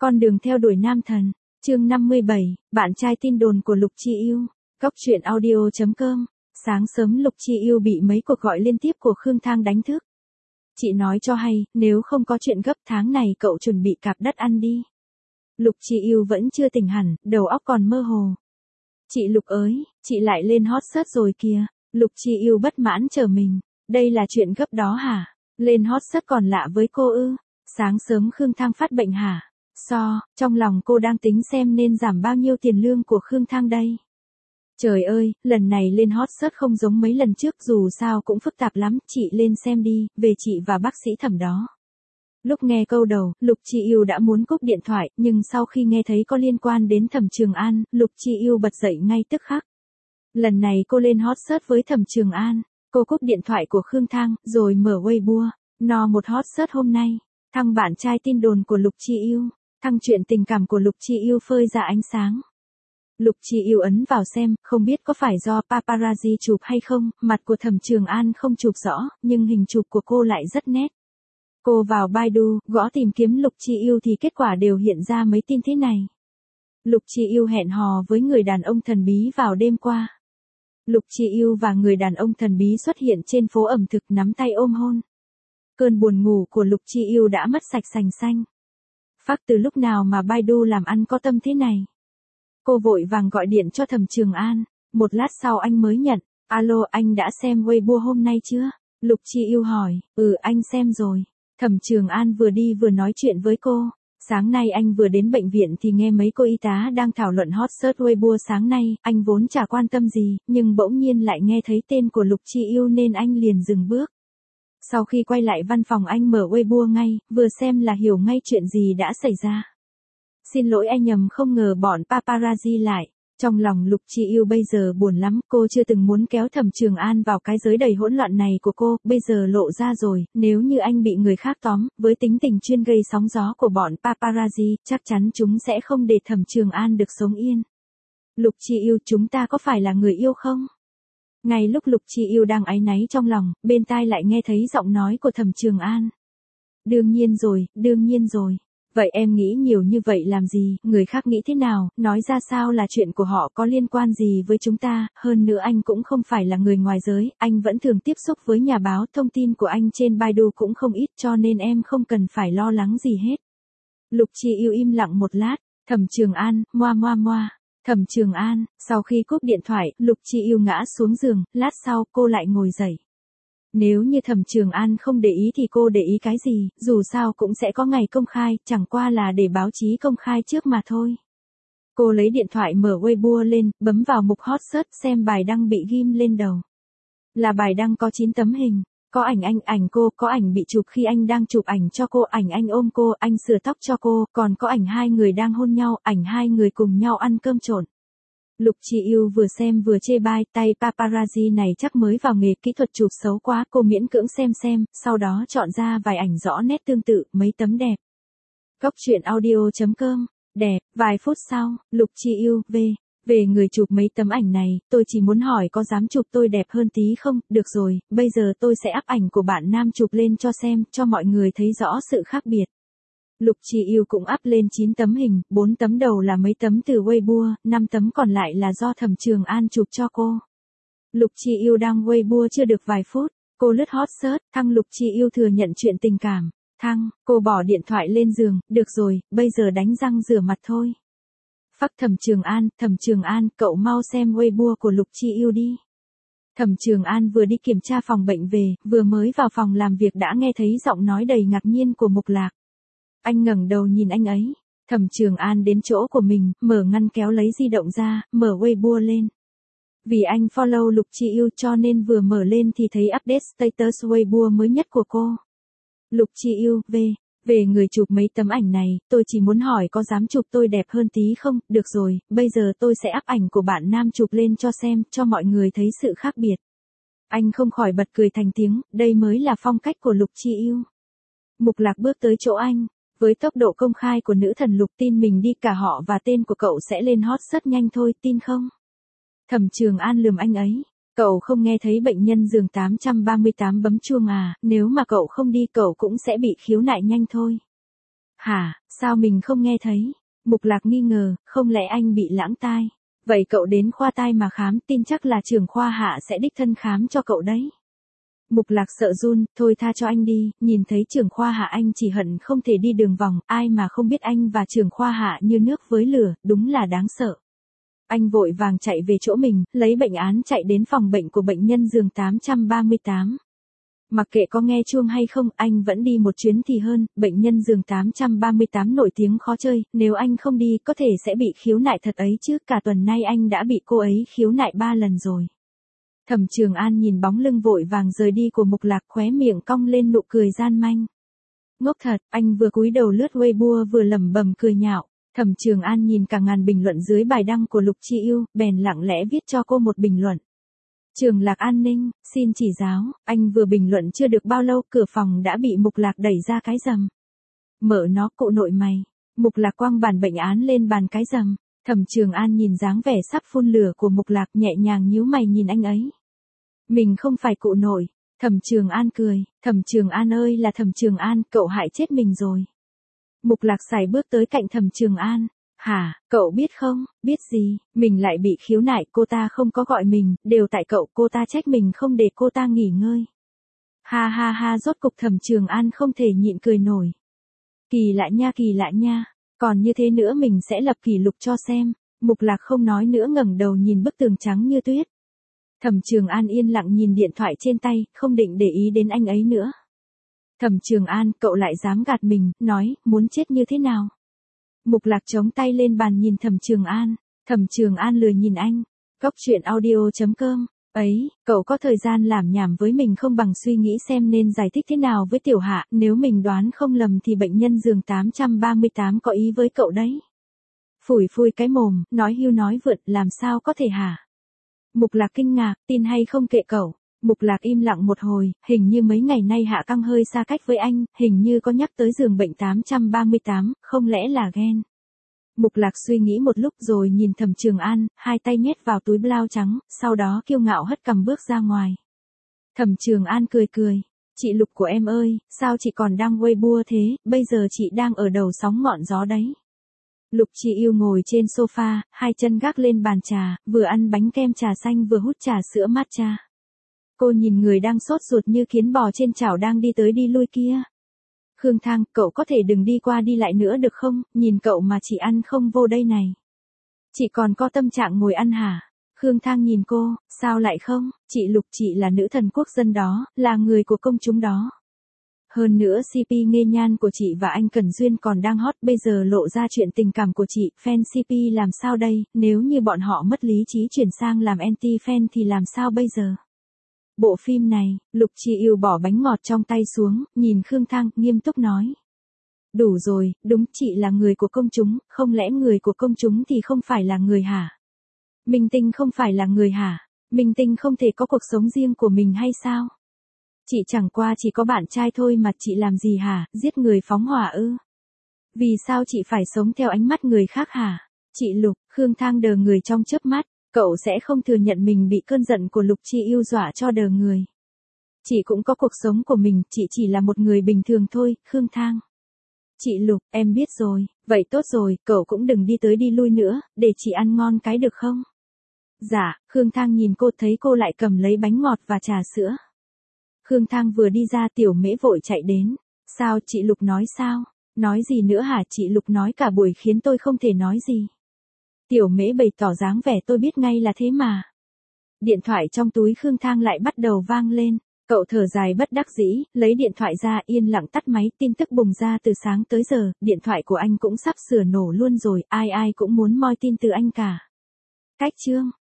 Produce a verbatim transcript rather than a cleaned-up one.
Con đường theo đuổi nam thần, chương năm mươi bảy, bạn trai tin đồn của Lục Chi Yêu, Góc truyện audio chấm com. Sáng sớm Lục Chi Yêu bị mấy cuộc gọi liên tiếp của Khương Thang đánh thức. Chị nói cho hay, nếu không có chuyện gấp tháng này cậu chuẩn bị cạp đất ăn đi. Lục Chi Yêu vẫn chưa tỉnh hẳn, đầu óc còn mơ hồ. Chị Lục ơi, chị lại lên hot search rồi kìa. Lục Chi Yêu bất mãn chờ mình. Đây là chuyện gấp đó hả? Lên hot search còn lạ với cô ư? Sáng sớm Khương Thang phát bệnh hả? So, trong lòng cô đang tính xem nên giảm bao nhiêu tiền lương của Khương Thang đây. Trời ơi, lần này lên hot search không giống mấy lần trước, dù sao cũng phức tạp lắm, chị lên xem đi, về chị và bác sĩ Thẩm đó. Lúc nghe câu đầu, Lục Chi Yêu đã muốn cúp điện thoại, nhưng sau khi nghe thấy có liên quan đến Thẩm Trường An, Lục Chi Yêu bật dậy ngay tức khắc. Lần này cô lên hot search với Thẩm Trường An, cô cúp điện thoại của Khương Thang, rồi mở Weibo, no một hot search hôm nay, thăng bạn trai tin đồn của Lục Chi Yêu, thăng chuyện tình cảm của Lục Chi Yêu phơi ra ánh sáng. Lục Chi Yêu ấn vào xem, không biết có phải do paparazzi chụp hay không, mặt của Thẩm Trường An không chụp rõ, nhưng hình chụp của cô lại rất nét. Cô vào Baidu, gõ tìm kiếm Lục Chi Yêu thì kết quả đều hiện ra mấy tin thế này. Lục Chi Yêu hẹn hò với người đàn ông thần bí vào đêm qua. Lục Chi Yêu và người đàn ông thần bí xuất hiện trên phố ẩm thực nắm tay ôm hôn. Cơn buồn ngủ của Lục Chi Yêu đã mất sạch sành xanh. Phác từ lúc nào mà Baidu làm ăn có tâm thế này? Cô vội vàng gọi điện cho Thẩm Trường An, một lát sau anh mới nhận, alo anh đã xem Weibo hôm nay chưa? Lục Chi Yêu hỏi, ừ anh xem rồi. Thẩm Trường An vừa đi vừa nói chuyện với cô, sáng nay anh vừa đến bệnh viện thì nghe mấy cô y tá đang thảo luận hot search Weibo sáng nay, anh vốn chả quan tâm gì, nhưng bỗng nhiên lại nghe thấy tên của Lục Chi Yêu nên anh liền dừng bước. Sau khi quay lại văn phòng anh mở Weibo ngay, vừa xem là hiểu ngay chuyện gì đã xảy ra. Xin lỗi anh nhầm, không ngờ bọn paparazzi lại. Trong lòng Lục Chi Yêu bây giờ buồn lắm, cô chưa từng muốn kéo Thẩm Trường An vào cái giới đầy hỗn loạn này của cô, bây giờ lộ ra rồi, nếu như anh bị người khác tóm, với tính tình chuyên gây sóng gió của bọn paparazzi, chắc chắn chúng sẽ không để Thẩm Trường An được sống yên. Lục Chi Yêu, chúng ta có phải là người yêu không? Ngay lúc Lục Chi Yêu đang áy náy trong lòng, bên tai lại nghe thấy giọng nói của Thẩm Trường An. Đương nhiên rồi, đương nhiên rồi. Vậy em nghĩ nhiều như vậy làm gì, người khác nghĩ thế nào, nói ra sao là chuyện của họ, có liên quan gì với chúng ta, hơn nữa anh cũng không phải là người ngoài giới, anh vẫn thường tiếp xúc với nhà báo, thông tin của anh trên Baidu cũng không ít cho nên em không cần phải lo lắng gì hết. Lục Chi Yêu im lặng một lát, Thẩm Trường An, moa moa moa. Thẩm Trường An, sau khi cúp điện thoại, Lục Chi Yêu ngã xuống giường, lát sau cô lại ngồi dậy. Nếu như Thẩm Trường An không để ý thì cô để ý cái gì, dù sao cũng sẽ có ngày công khai, chẳng qua là để báo chí công khai trước mà thôi. Cô lấy điện thoại mở Weibo lên, bấm vào mục hot search xem bài đăng bị ghim lên đầu. Là bài đăng có chín tấm hình, có ảnh anh, ảnh cô, có ảnh bị chụp khi anh đang chụp ảnh cho cô, ảnh anh ôm cô, anh sửa tóc cho cô, còn có ảnh hai người đang hôn nhau, ảnh hai người cùng nhau ăn cơm trộn. Lục Chi Yêu vừa xem vừa chê bai, tay paparazzi này chắc mới vào nghề, kỹ thuật chụp xấu quá, cô miễn cưỡng xem xem, sau đó chọn ra vài ảnh rõ nét tương tự, mấy tấm đẹp. Góc truyện audio chấm com, đẹp, vài phút sau, Lục Chi Yêu, về, về người chụp mấy tấm ảnh này, tôi chỉ muốn hỏi có dám chụp tôi đẹp hơn tí không, được rồi, bây giờ tôi sẽ up ảnh của bạn nam chụp lên cho xem, cho mọi người thấy rõ sự khác biệt. Lục Chi Yêu cũng up lên chín tấm hình, bốn tấm đầu là mấy tấm từ Weibo, năm tấm còn lại là do Thẩm Trường An chụp cho cô. Lục Chi Yêu đăng Weibo chưa được vài phút, cô lướt hot search, thăng Lục Chi Yêu thừa nhận chuyện tình cảm, thăng, cô bỏ điện thoại lên giường, được rồi, bây giờ đánh răng rửa mặt thôi. Phắc Thẩm Trường An, Thẩm Trường An, cậu mau xem Weibo của Lục Chi Yêu đi. Thẩm Trường An vừa đi kiểm tra phòng bệnh về, vừa mới vào phòng làm việc đã nghe thấy giọng nói đầy ngạc nhiên của Mục Lạc. Anh ngẩng đầu nhìn anh ấy. Thẩm Trường An đến chỗ của mình, mở ngăn kéo lấy di động ra, mở Weibo lên. Vì anh follow Lục Chi Yêu cho nên vừa mở lên thì thấy update status Weibo mới nhất của cô. Lục Chi Yêu, về, về người chụp mấy tấm ảnh này, tôi chỉ muốn hỏi có dám chụp tôi đẹp hơn tí không, được rồi, bây giờ tôi sẽ up ảnh của bạn nam chụp lên cho xem, cho mọi người thấy sự khác biệt. Anh không khỏi bật cười thành tiếng, đây mới là phong cách của Lục Chi Yêu. Mục Lạc bước tới chỗ anh. Với tốc độ công khai của nữ thần Lục, tin mình đi, cả họ và tên của cậu sẽ lên hot search nhanh thôi, tin không? Thẩm Trường An lườm anh ấy. Cậu không nghe thấy bệnh nhân giường tám trăm ba mươi tám bấm chuông à, nếu mà cậu không đi cậu cũng sẽ bị khiếu nại nhanh thôi. Hả, sao mình không nghe thấy? Mục Lạc nghi ngờ, không lẽ anh bị lãng tai? Vậy cậu đến khoa tai mà khám, tin chắc là trưởng khoa Hạ sẽ đích thân khám cho cậu đấy. Mục Lạc sợ run, thôi tha cho anh đi, nhìn thấy trưởng khoa Hạ anh chỉ hận không thể đi đường vòng, ai mà không biết anh và trưởng khoa Hạ như nước với lửa, đúng là đáng sợ. Anh vội vàng chạy về chỗ mình, lấy bệnh án chạy đến phòng bệnh của bệnh nhân giường tám trăm ba mươi tám. Mặc kệ có nghe chuông hay không, anh vẫn đi một chuyến thì hơn, bệnh nhân giường tám trăm ba mươi tám nổi tiếng khó chơi, nếu anh không đi có thể sẽ bị khiếu nại thật ấy chứ, cả tuần nay anh đã bị cô ấy khiếu nại ba lần rồi. Thẩm Trường An nhìn bóng lưng vội vàng rời đi của Mục Lạc, khóe miệng cong lên nụ cười gian manh. Ngốc thật, anh vừa cúi đầu lướt Weibo vừa lẩm bẩm cười nhạo. Thẩm Trường An nhìn cả ngàn bình luận dưới bài đăng của Lục Chi Yêu, bèn lặng lẽ viết cho cô một bình luận. Trường Lạc An Ninh, xin chỉ giáo, anh vừa bình luận chưa được bao lâu, cửa phòng đã bị Mục Lạc đẩy ra cái rầm. Mở nó, cụ nội mày. Mục Lạc quăng bản bệnh án lên bàn cái rầm. Thẩm Trường An nhìn dáng vẻ sắp phun lửa của Mục Lạc, nhẹ nhàng nhíu mày nhìn anh ấy. Mình không phải cụ nội. Thẩm Trường An cười, Thẩm Trường An ơi là Thẩm Trường An, cậu hại chết mình rồi. Mục Lạc sải bước tới cạnh Thẩm Trường An. Hả, cậu biết không, biết gì, mình lại bị khiếu nại, cô ta không có gọi mình, đều tại cậu, cô ta trách mình không để cô ta nghỉ ngơi. Ha ha ha, rốt cục Thẩm Trường An không thể nhịn cười nổi. Kỳ lạ nha, kỳ lạ nha, còn như thế nữa mình sẽ lập kỷ lục cho xem. Mục Lạc không nói nữa, ngẩng đầu nhìn bức tường trắng như tuyết. Thẩm Trường An yên lặng nhìn điện thoại trên tay, không định để ý đến anh ấy nữa. Thẩm Trường An, cậu lại dám gạt mình, nói, muốn chết như thế nào? Mục Lạc chống tay lên bàn nhìn Thẩm Trường An. Thẩm Trường An lười nhìn anh. Góc chuyện audio chấm com. Ấy, cậu có thời gian làm nhảm với mình không bằng suy nghĩ xem nên giải thích thế nào với Tiểu Hạ, nếu mình đoán không lầm thì bệnh nhân giường tám trăm ba mươi tám có ý với cậu đấy. Phủi phui cái mồm, nói hưu nói vượt, làm sao có thể hả? Mục Lạc kinh ngạc, tin hay không kệ cậu. Mục Lạc im lặng một hồi, hình như mấy ngày nay Hạ Căng hơi xa cách với anh, hình như có nhắc tới giường bệnh tám trăm ba mươi tám, không lẽ là ghen. Mục Lạc suy nghĩ một lúc rồi nhìn Thẩm Trường An, hai tay nhét vào túi blau trắng, sau đó kiêu ngạo hất cằm bước ra ngoài. Thẩm Trường An cười cười, chị Lục của em ơi, sao chị còn đang Weibo thế, bây giờ chị đang ở đầu sóng ngọn gió đấy. Lục Chi Yêu ngồi trên sofa, hai chân gác lên bàn trà, vừa ăn bánh kem trà xanh vừa hút trà sữa matcha. Cô nhìn người đang sốt ruột như kiến bò trên chảo đang đi tới đi lui kia. Khương Thang, cậu có thể đừng đi qua đi lại nữa được không, nhìn cậu mà chỉ ăn không vô đây này. Chị còn có tâm trạng ngồi ăn hả? Khương Thang nhìn cô, sao lại không, chị Lục chị là nữ thần quốc dân đó, là người của công chúng đó. Hơn nữa xê pê nghê nhan của chị và anh Cẩn Duyên còn đang hot, bây giờ lộ ra chuyện tình cảm của chị, fan xê pê làm sao đây, nếu như bọn họ mất lý trí chuyển sang làm anti-fan thì làm sao bây giờ? Bộ phim này, Lục Chi Yêu bỏ bánh ngọt trong tay xuống, nhìn Khương Thang, nghiêm túc nói. Đủ rồi, đúng, chị là người của công chúng, không lẽ người của công chúng thì không phải là người hả? Minh tinh không phải là người hả? Minh tinh không thể có cuộc sống riêng của mình hay sao? Chị chẳng qua chỉ có bạn trai thôi mà chị làm gì hả, giết người phóng hỏa ư? Vì sao chị phải sống theo ánh mắt người khác hả? Chị Lục, Khương Thang đờ người trong chớp mắt. Cậu sẽ không thừa nhận mình bị cơn giận của Lục Chi Yêu dọa cho đờ người. Chị cũng có cuộc sống của mình, chị chỉ là một người bình thường thôi, Khương Thang. Chị Lục, em biết rồi, vậy tốt rồi, cậu cũng đừng đi tới đi lui nữa, để chị ăn ngon cái được không? Dạ, Khương Thang nhìn cô thấy cô lại cầm lấy bánh ngọt và trà sữa. Khương Thang vừa đi ra Tiểu Mễ vội chạy đến. Sao chị Lục nói sao? Nói gì nữa hả, chị Lục nói cả buổi khiến tôi không thể nói gì. Tiểu Mễ bày tỏ dáng vẻ tôi biết ngay là thế mà. Điện thoại trong túi Khương Thang lại bắt đầu vang lên. Cậu thở dài bất đắc dĩ, lấy điện thoại ra yên lặng tắt máy, tin tức bùng ra từ sáng tới giờ, điện thoại của anh cũng sắp sửa nổ luôn rồi, ai ai cũng muốn moi tin từ anh cả. Cách chương